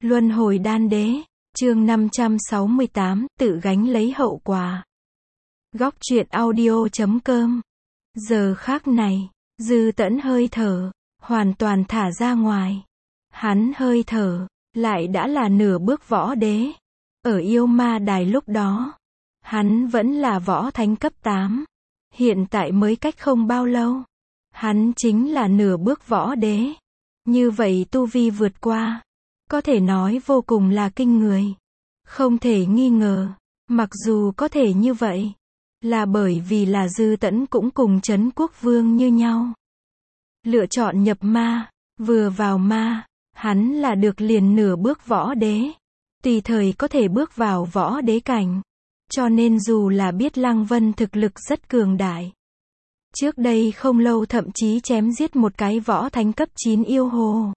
Luân hồi đan đế, chương 568, tự gánh lấy hậu quả. Góc truyện audio.com. Giờ khác này, Dư Tẫn hơi thở, hoàn toàn thả ra ngoài. Hắn hơi thở, lại đã là nửa bước võ đế. Ở yêu ma đài lúc đó, hắn vẫn là võ thánh cấp 8. Hiện tại mới cách không bao lâu, hắn chính là nửa bước võ đế. Như vậy tu vi vượt qua, có thể nói vô cùng là kinh người. Không thể nghi ngờ, mặc dù có thể như vậy, là bởi vì là Dư Tẫn cũng cùng Trấn Quốc Vương như nhau. Lựa chọn nhập ma, vừa vào ma, hắn là được liền nửa bước võ đế. Tùy thời có thể bước vào võ đế cảnh. Cho nên dù là biết Lăng Vân thực lực rất cường đại. Trước đây không lâu thậm chí chém giết một cái võ thánh cấp 9 yêu hồ.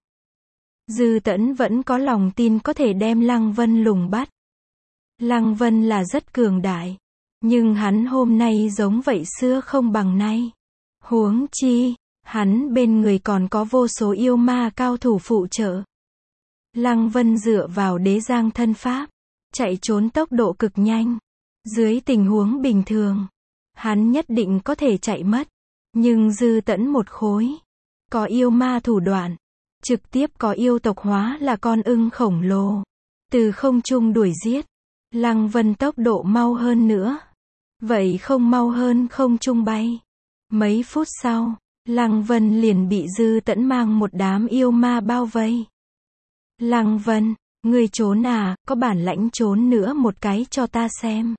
Dư Tẫn vẫn có lòng tin có thể đem Lăng Vân lùng bắt. Lăng Vân là rất cường đại. Nhưng hắn hôm nay giống vậy xưa không bằng nay. Huống chi, hắn bên người còn có vô số yêu ma cao thủ phụ trợ. Lăng Vân dựa vào đế giang thân pháp, chạy trốn tốc độ cực nhanh. Dưới tình huống bình thường, hắn nhất định có thể chạy mất. Nhưng Dư Tẫn một khối, có yêu ma thủ đoạn, trực tiếp có yêu tộc hóa là con ưng khổng lồ. Từ không trung đuổi giết, Lăng Vân tốc độ mau hơn nữa. Vậy không mau hơn không trung bay. Mấy phút sau, Lăng Vân liền bị Dư Tẫn mang một đám yêu ma bao vây. Lăng Vân, ngươi trốn à, có bản lãnh trốn nữa một cái cho ta xem.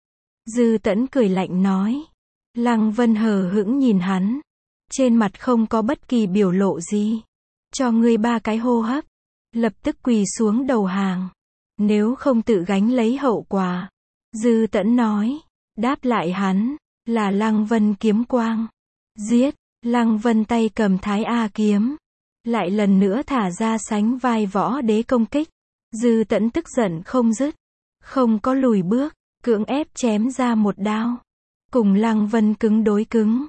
Dư Tẫn cười lạnh nói. Lăng Vân hờ hững nhìn hắn. Trên mặt không có bất kỳ biểu lộ gì. Cho ngươi 3 cái hô hấp. Lập tức quỳ xuống đầu hàng. Nếu không tự gánh lấy hậu quả. Dư Tẫn nói. Đáp lại hắn, là Lăng Vân kiếm quang. Giết, Lăng Vân tay cầm Thái A kiếm. Lại lần nữa thả ra sánh vai võ đế công kích. Dư Tẫn tức giận không dứt. Không có lùi bước, cưỡng ép chém ra một đao. Cùng Lăng Vân cứng đối cứng.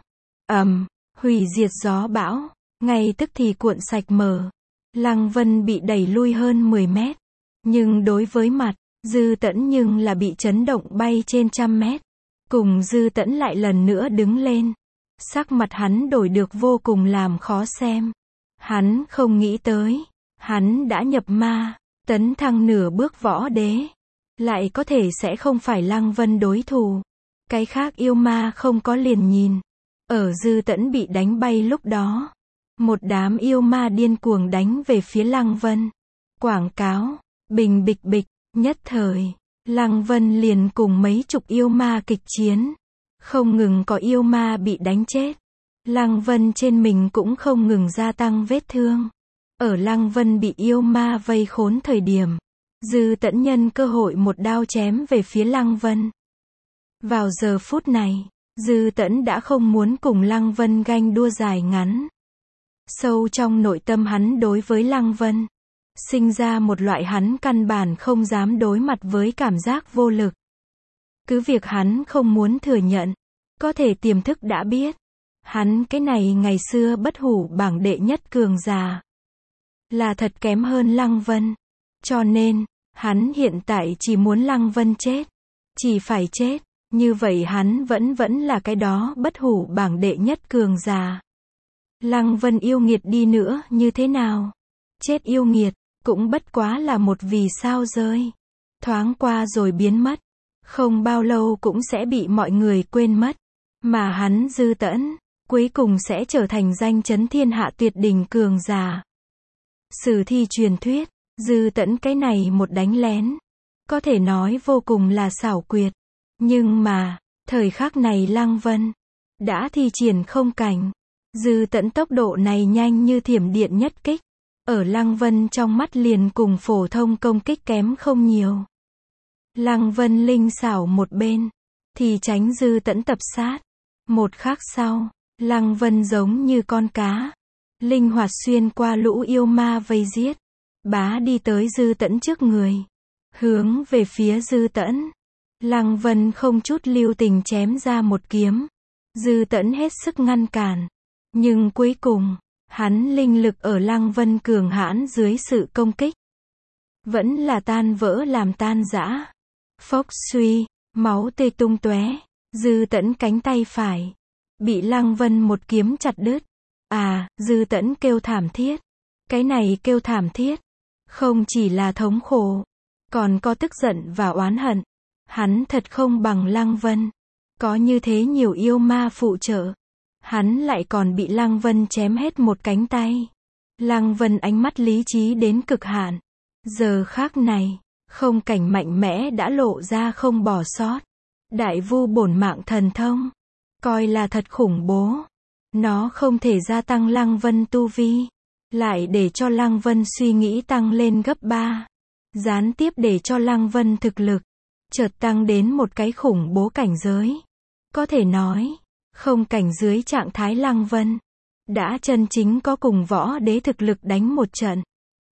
Hủy diệt gió bão. Ngay tức thì cuộn sạch mở. Lăng Vân bị đẩy lui hơn 10 mét. Nhưng đối với mặt, Dư Tẫn nhưng là bị chấn động bay trên 100 mét. Cùng Dư Tẫn lại lần nữa đứng lên. Sắc mặt hắn đổi được vô cùng làm khó xem. Hắn không nghĩ tới. Hắn đã nhập ma, tấn thăng nửa bước võ đế. Lại có thể sẽ không phải Lăng Vân đối thủ. Cái khác yêu ma không có liền nhìn. Ở Dư Tẫn bị đánh bay lúc đó. Một đám yêu ma điên cuồng đánh về phía Lăng Vân. Quảng cáo, bình bịch bịch, nhất thời. Lăng Vân liền cùng mấy chục yêu ma kịch chiến. Không ngừng có yêu ma bị đánh chết. Lăng Vân trên mình cũng không ngừng gia tăng vết thương. Ở Lăng Vân bị yêu ma vây khốn thời điểm, Dư Tẫn nhân cơ hội một đao chém về phía Lăng Vân. Vào giờ phút này, Dư Tẫn đã không muốn cùng Lăng Vân ganh đua dài ngắn. Sâu trong nội tâm hắn đối với Lăng Vân, sinh ra một loại hắn căn bản không dám đối mặt với cảm giác vô lực. Cứ việc hắn không muốn thừa nhận, có thể tiềm thức đã biết. Hắn cái này ngày xưa bất hủ bảng đệ nhất cường giả. Là thật kém hơn Lăng Vân. Cho nên, hắn hiện tại chỉ muốn Lăng Vân chết. Chỉ phải chết. Như vậy hắn vẫn là cái đó bất hủ bảng đệ nhất cường giả. Lăng Vân yêu nghiệt đi nữa như thế nào? Chết yêu nghiệt, cũng bất quá là một vì sao rơi. Thoáng qua rồi biến mất. Không bao lâu cũng sẽ bị mọi người quên mất. Mà hắn Dư Tẫn, cuối cùng sẽ trở thành danh chấn thiên hạ tuyệt đỉnh cường giả. Sử thi truyền thuyết, Dư Tẫn cái này một đánh lén. Có thể nói vô cùng là xảo quyệt. Nhưng mà, thời khắc này Lăng Vân đã thi triển không cảnh. Dư Tẫn tốc độ này nhanh như thiểm điện nhất kích. Ở Lăng Vân trong mắt liền cùng phổ thông công kích kém không nhiều. Lăng Vân linh xảo một bên, thì tránh Dư Tẫn tập sát. Một khắc sau, Lăng Vân giống như con cá, linh hoạt xuyên qua lũ yêu ma vây giết. Bá đi tới Dư Tẫn trước người. Hướng về phía Dư Tẫn. Lăng Vân không chút lưu tình chém ra một kiếm. Dư Tẫn hết sức ngăn cản. Nhưng cuối cùng, hắn linh lực ở Lăng Vân cường hãn dưới sự công kích. vẫn là tan vỡ làm tan rã. Phốc suy, máu tươi tung tóe, Dư Tẫn cánh tay phải bị Lăng Vân một kiếm chặt đứt. Dư Tẫn kêu thảm thiết. Cái này kêu thảm thiết, không chỉ là thống khổ, còn có tức giận và oán hận. Hắn thật không bằng Lăng Vân. Có như thế nhiều yêu ma phụ trợ, hắn lại còn bị Lăng Vân chém hết một cánh tay. Lăng Vân ánh mắt lý trí đến cực hạn. Giờ khắc này, không cảnh mạnh mẽ đã lộ ra không bỏ sót. Đại vu bổn mạng thần thông, coi là thật khủng bố. Nó không thể gia tăng Lăng Vân tu vi, lại để cho Lăng Vân suy nghĩ tăng lên gấp 3. Gián tiếp để cho Lăng Vân thực lực chợt tăng đến một cái khủng bố cảnh giới. Có thể nói, không cảnh dưới trạng thái Lăng Vân đã chân chính có cùng võ đế thực lực đánh một trận.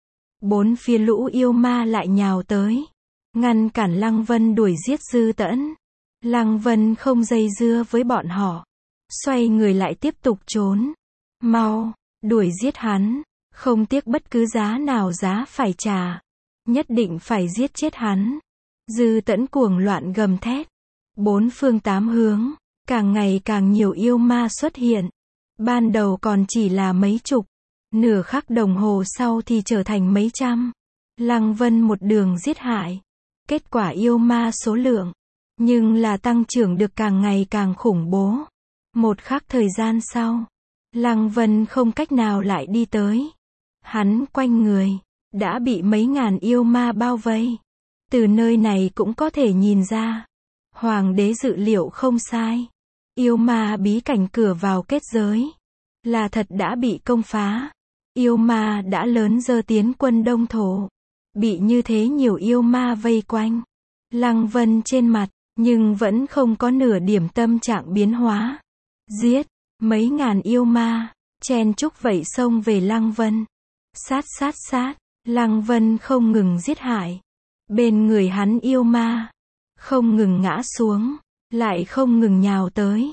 Bốn phía lũ yêu ma lại nhào tới, ngăn cản Lăng Vân đuổi giết Dư Tẫn. Lăng Vân không dây dưa với bọn họ, xoay người lại tiếp tục trốn. Mau, đuổi giết hắn, không tiếc bất cứ giá nào giá phải trả. Nhất định phải giết chết hắn. Dư Tẫn cuồng loạn gầm thét. Bốn phương tám hướng, càng ngày càng nhiều yêu ma xuất hiện. Ban đầu còn chỉ là mấy chục, nửa khắc đồng hồ sau thì trở thành mấy trăm. Lăng Vân một đường giết hại. Kết quả yêu ma số lượng, nhưng là tăng trưởng được càng ngày càng khủng bố. Một khắc thời gian sau, Lăng Vân không cách nào lại đi tới. Hắn quanh người đã bị mấy ngàn yêu ma bao vây. Từ nơi này cũng có thể nhìn ra, Hoàng đế dự liệu không sai. Yêu ma bí cảnh cửa vào kết giới là thật đã bị công phá. Yêu ma đã lớn dơ tiến quân Đông Thổ. Bị như thế nhiều yêu ma vây quanh. Lăng Vân trên mặt, nhưng vẫn không có nửa điểm tâm trạng biến hóa. Giết, mấy ngàn yêu ma, chen chúc vậy xông về Lăng Vân. Sát, Lăng Vân không ngừng giết hại. Bên người hắn yêu ma không ngừng ngã xuống, lại không ngừng nhào tới.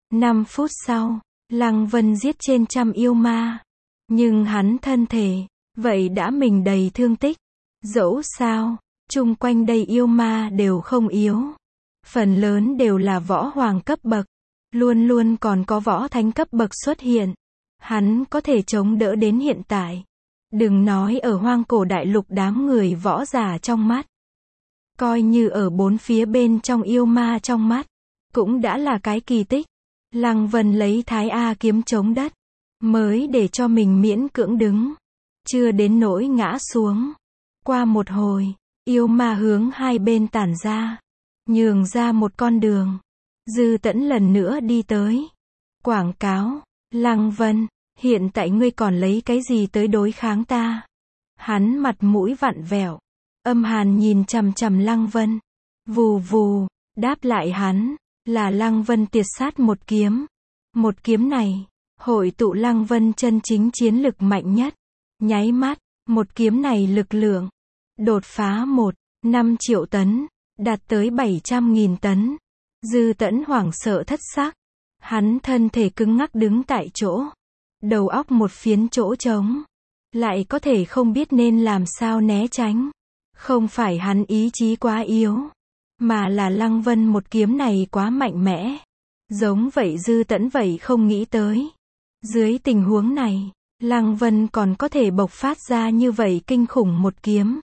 5 phút sau, Lăng Vân giết trên trăm yêu ma. Nhưng hắn thân thể, vậy đã mình đầy thương tích. Dẫu sao, chung quanh đây yêu ma đều không yếu. Phần lớn đều là võ hoàng cấp bậc. Luôn luôn còn có võ thánh cấp bậc xuất hiện. Hắn có thể chống đỡ đến hiện tại. Đừng nói ở hoang cổ đại lục đám người võ giả trong mắt. Coi như ở bốn phía bên trong yêu ma trong mắt, cũng đã là cái kỳ tích. Lăng Vân lấy Thái A kiếm chống đất, mới để cho mình miễn cưỡng đứng. Chưa đến nỗi ngã xuống. Qua một hồi, yêu ma hướng hai bên tản ra, nhường ra một con đường. Dư Tẫn lần nữa đi tới. Quảng cáo, Lăng Vân, hiện tại ngươi còn lấy cái gì tới đối kháng ta? Hắn mặt mũi vặn vẹo, âm hàn nhìn chằm chằm Lăng Vân. Vù vù, đáp lại hắn, là Lăng Vân tiệt sát một kiếm. Một kiếm này, hội tụ Lăng Vân chân chính chiến lực mạnh nhất. Nháy mắt, một kiếm này lực lượng đột phá 1,5 triệu tấn, đạt tới 700.000 tấn. Dư Tẫn hoảng sợ thất xác. Hắn thân thể cứng ngắc đứng tại chỗ, đầu óc một phiến chỗ trống, lại có thể không biết nên làm sao né tránh. Không phải hắn ý chí quá yếu, mà là Lăng Vân một kiếm này quá mạnh mẽ. Giống vậy Dư Tẫn vậy không nghĩ tới. Dưới tình huống này, Lăng Vân còn có thể bộc phát ra như vậy kinh khủng một kiếm.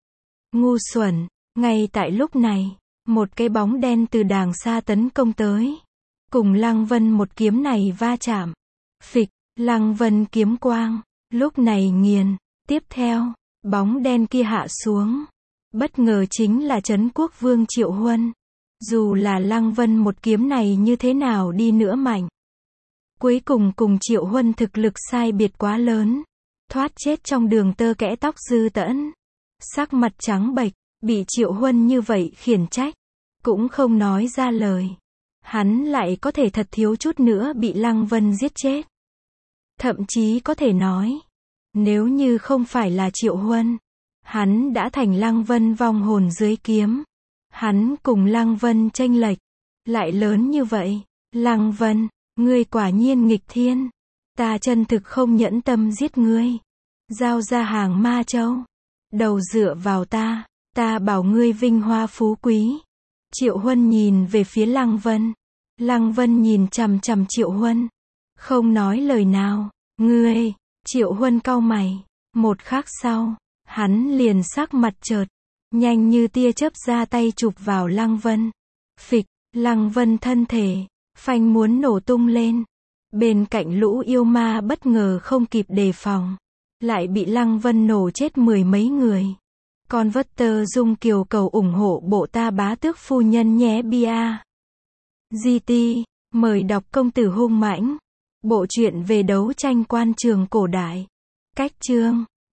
Ngu xuẩn, ngay tại lúc này, một cái bóng đen từ đàng xa tấn công tới. Cùng Lăng Vân một kiếm này va chạm. Phịch, Lăng Vân kiếm quang, lúc này nghiền. Tiếp theo, bóng đen kia hạ xuống. Bất ngờ chính là Trấn Quốc Vương Triệu Huân. Dù là Lăng Vân một kiếm này như thế nào đi nữa mạnh, cuối cùng cùng Triệu Huân thực lực sai biệt quá lớn. Thoát chết trong đường tơ kẽ tóc Dư Tẫn. Sắc mặt trắng bệch, bị Triệu Huân như vậy khiển trách, cũng không nói ra lời. Hắn lại có thể thật thiếu chút nữa bị Lăng Vân giết chết. Thậm chí có thể nói, nếu như không phải là Triệu Huân, hắn đã thành Lăng Vân vong hồn dưới kiếm. Hắn cùng Lăng Vân chênh lệch lại lớn như vậy. Lăng Vân, ngươi quả nhiên nghịch thiên. Ta chân thực không nhẫn tâm giết ngươi. Giao ra hàng ma châu. đầu dựa vào ta bảo ngươi vinh hoa phú quý. Triệu Huân nhìn về phía Lăng Vân. Lăng Vân nhìn chằm chằm Triệu Huân, không nói lời nào. Ngươi, Triệu Huân cau mày. Một khắc sau, hắn liền sắc mặt chợt, nhanh như tia chớp ra tay chụp vào Lăng Vân. Phịch, Lăng Vân thân thể phanh muốn nổ tung lên. Bên cạnh lũ yêu ma bất ngờ không kịp đề phòng, lại bị Lăng Vân nổ chết mười mấy người. Con vất tơ Dung Kiều cầu ủng hộ bộ ta bá tước phu nhân nhé bia. GT, mời đọc Công tử hung mãnh. Bộ truyện về đấu tranh quan trường cổ đại. Cách chương